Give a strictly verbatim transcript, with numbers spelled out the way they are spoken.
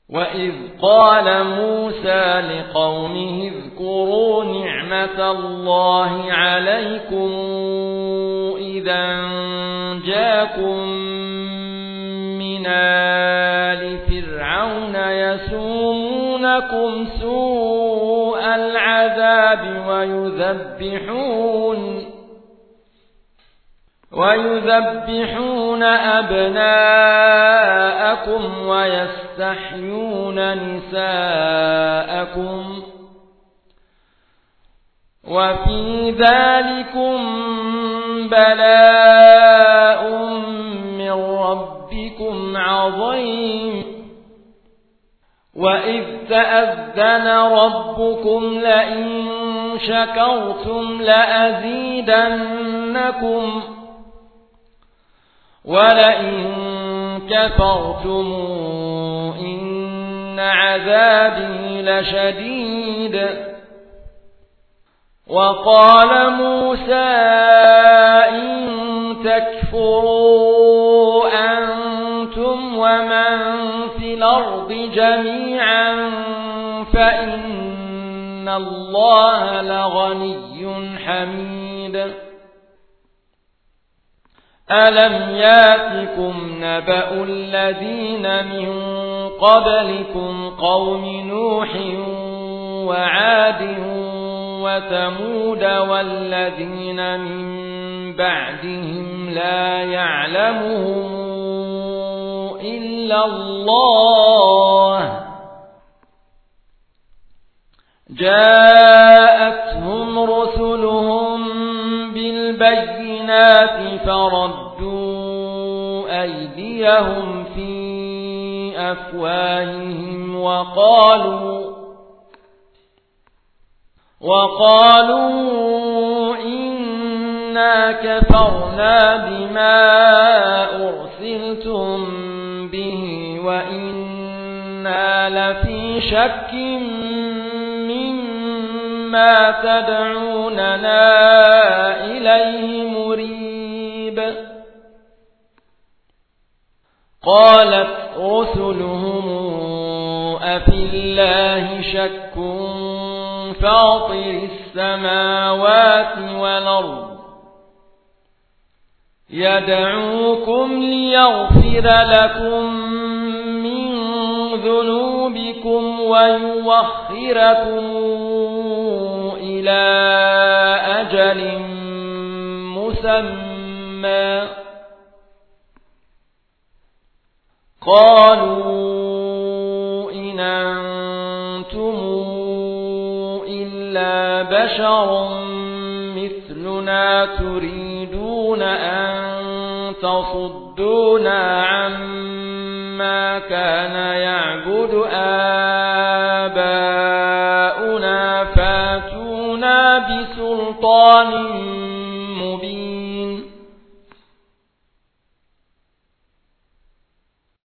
وإذ قال موسى لقومه اذكروا نعمة الله عليكم إذا جاءكم من آل فرعون يسومونكم سوء العذاب ويذبحون ويذبحون أبناءكم ويستحيون نساءكم وفي ذلكم بلاء من ربكم عظيم وإذ تأذن ربكم لئن شكرتم لأزيدنكم ولئن كفرتم إن عذابي لشديد وقال موسى إن تكفروا أنتم ومن في الأرض جميعا فإن الله لغني حميد ألم ياتكم نبأ الذين من قبلكم قوم نوح وعاد وثمود والذين من بعدهم لا يعلمهم إلا الله جاءتهم رسلهم بالبينات فردوا أيديهم في أفواههم وقالوا وقالوا إنا كفرنا بما أرسلتم به وإنا لفي شك مما تدعوننا إليه مريب قالت رسلهم أفي الله شك فاطر السماوات والأرض يدعوكم ليغفر لكم من ذنوبكم ويوخركم إلى أجل مسمى قالوا إن أنتم إلا بشر مثلنا تريدون أن تصدونا عما كان يعبد آباؤنا فاتونا بسلطان